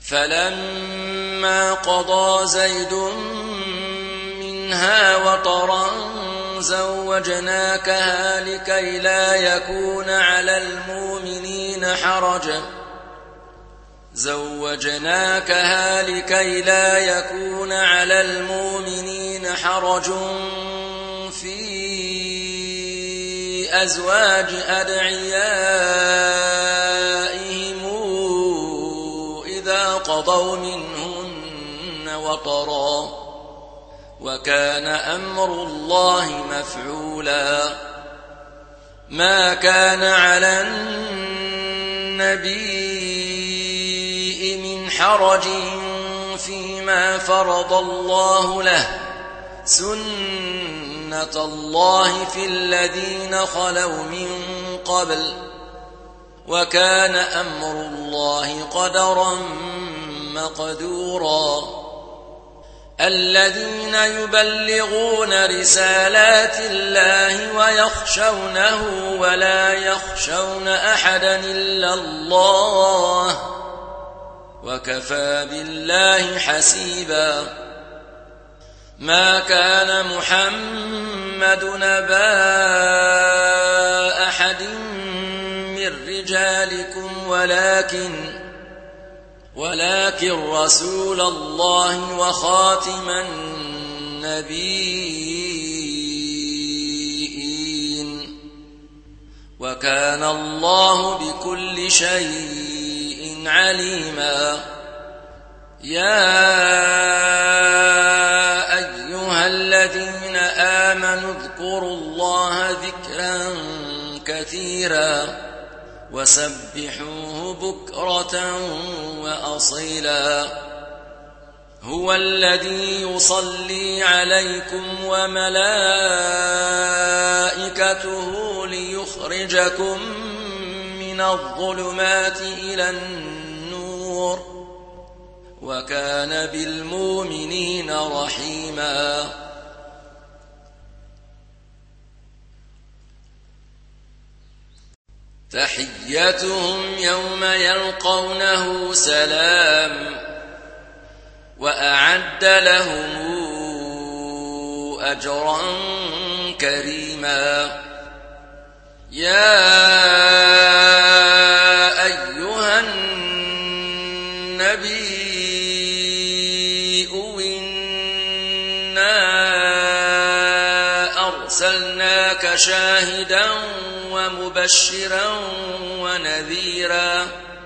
فلما قضى زيد منها وطرا زوجناكها لكي لا يكون على المؤمنين حرج في أزواج أدعيائهم إذا قضوا منهن وطرا وكان أمر الله مفعولا. ما كان على النبي من حرج فيما فرض الله له، سنة الله في الذين خلوا من قبل، وكان أمر الله قدرا مقدورا. الذين يبلغون رسالات الله ويخشونه ولا يخشون أحدا إلا الله، وكفى بالله حسيبا. ما كان محمد نبا أحد من رجالكم ولكن رسول الله وخاتم النبيين، وكان الله بكل شيء عليما. يا أيها الذين آمنوا اذكروا الله ذكرا كثيرا وسبحوه بكرة وأصيلا. هو الذي يصلي عليكم وملائكته ليخرجكم من الظلمات إلى النور، وكان بالمؤمنين رحيما. تحيتهم يوم يلقونه سلام، وأعد لهم أجرا كريما. يا أيها النبي إنا أرسلناك شاهدا ومبشرا ونذيرا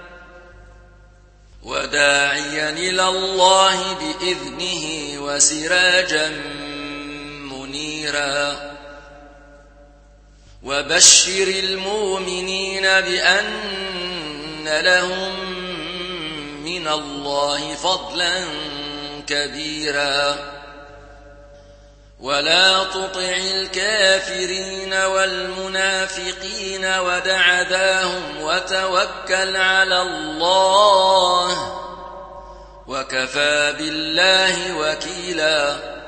وداعيا إلى الله بإذنه وسراجا منيرا. وبشر المؤمنين بأن لهم من الله فضلا كبيرا. ولا تطع الكافرين والمنافقين ودع ذاهم وتوكل على الله، وكفى بالله وكيلا.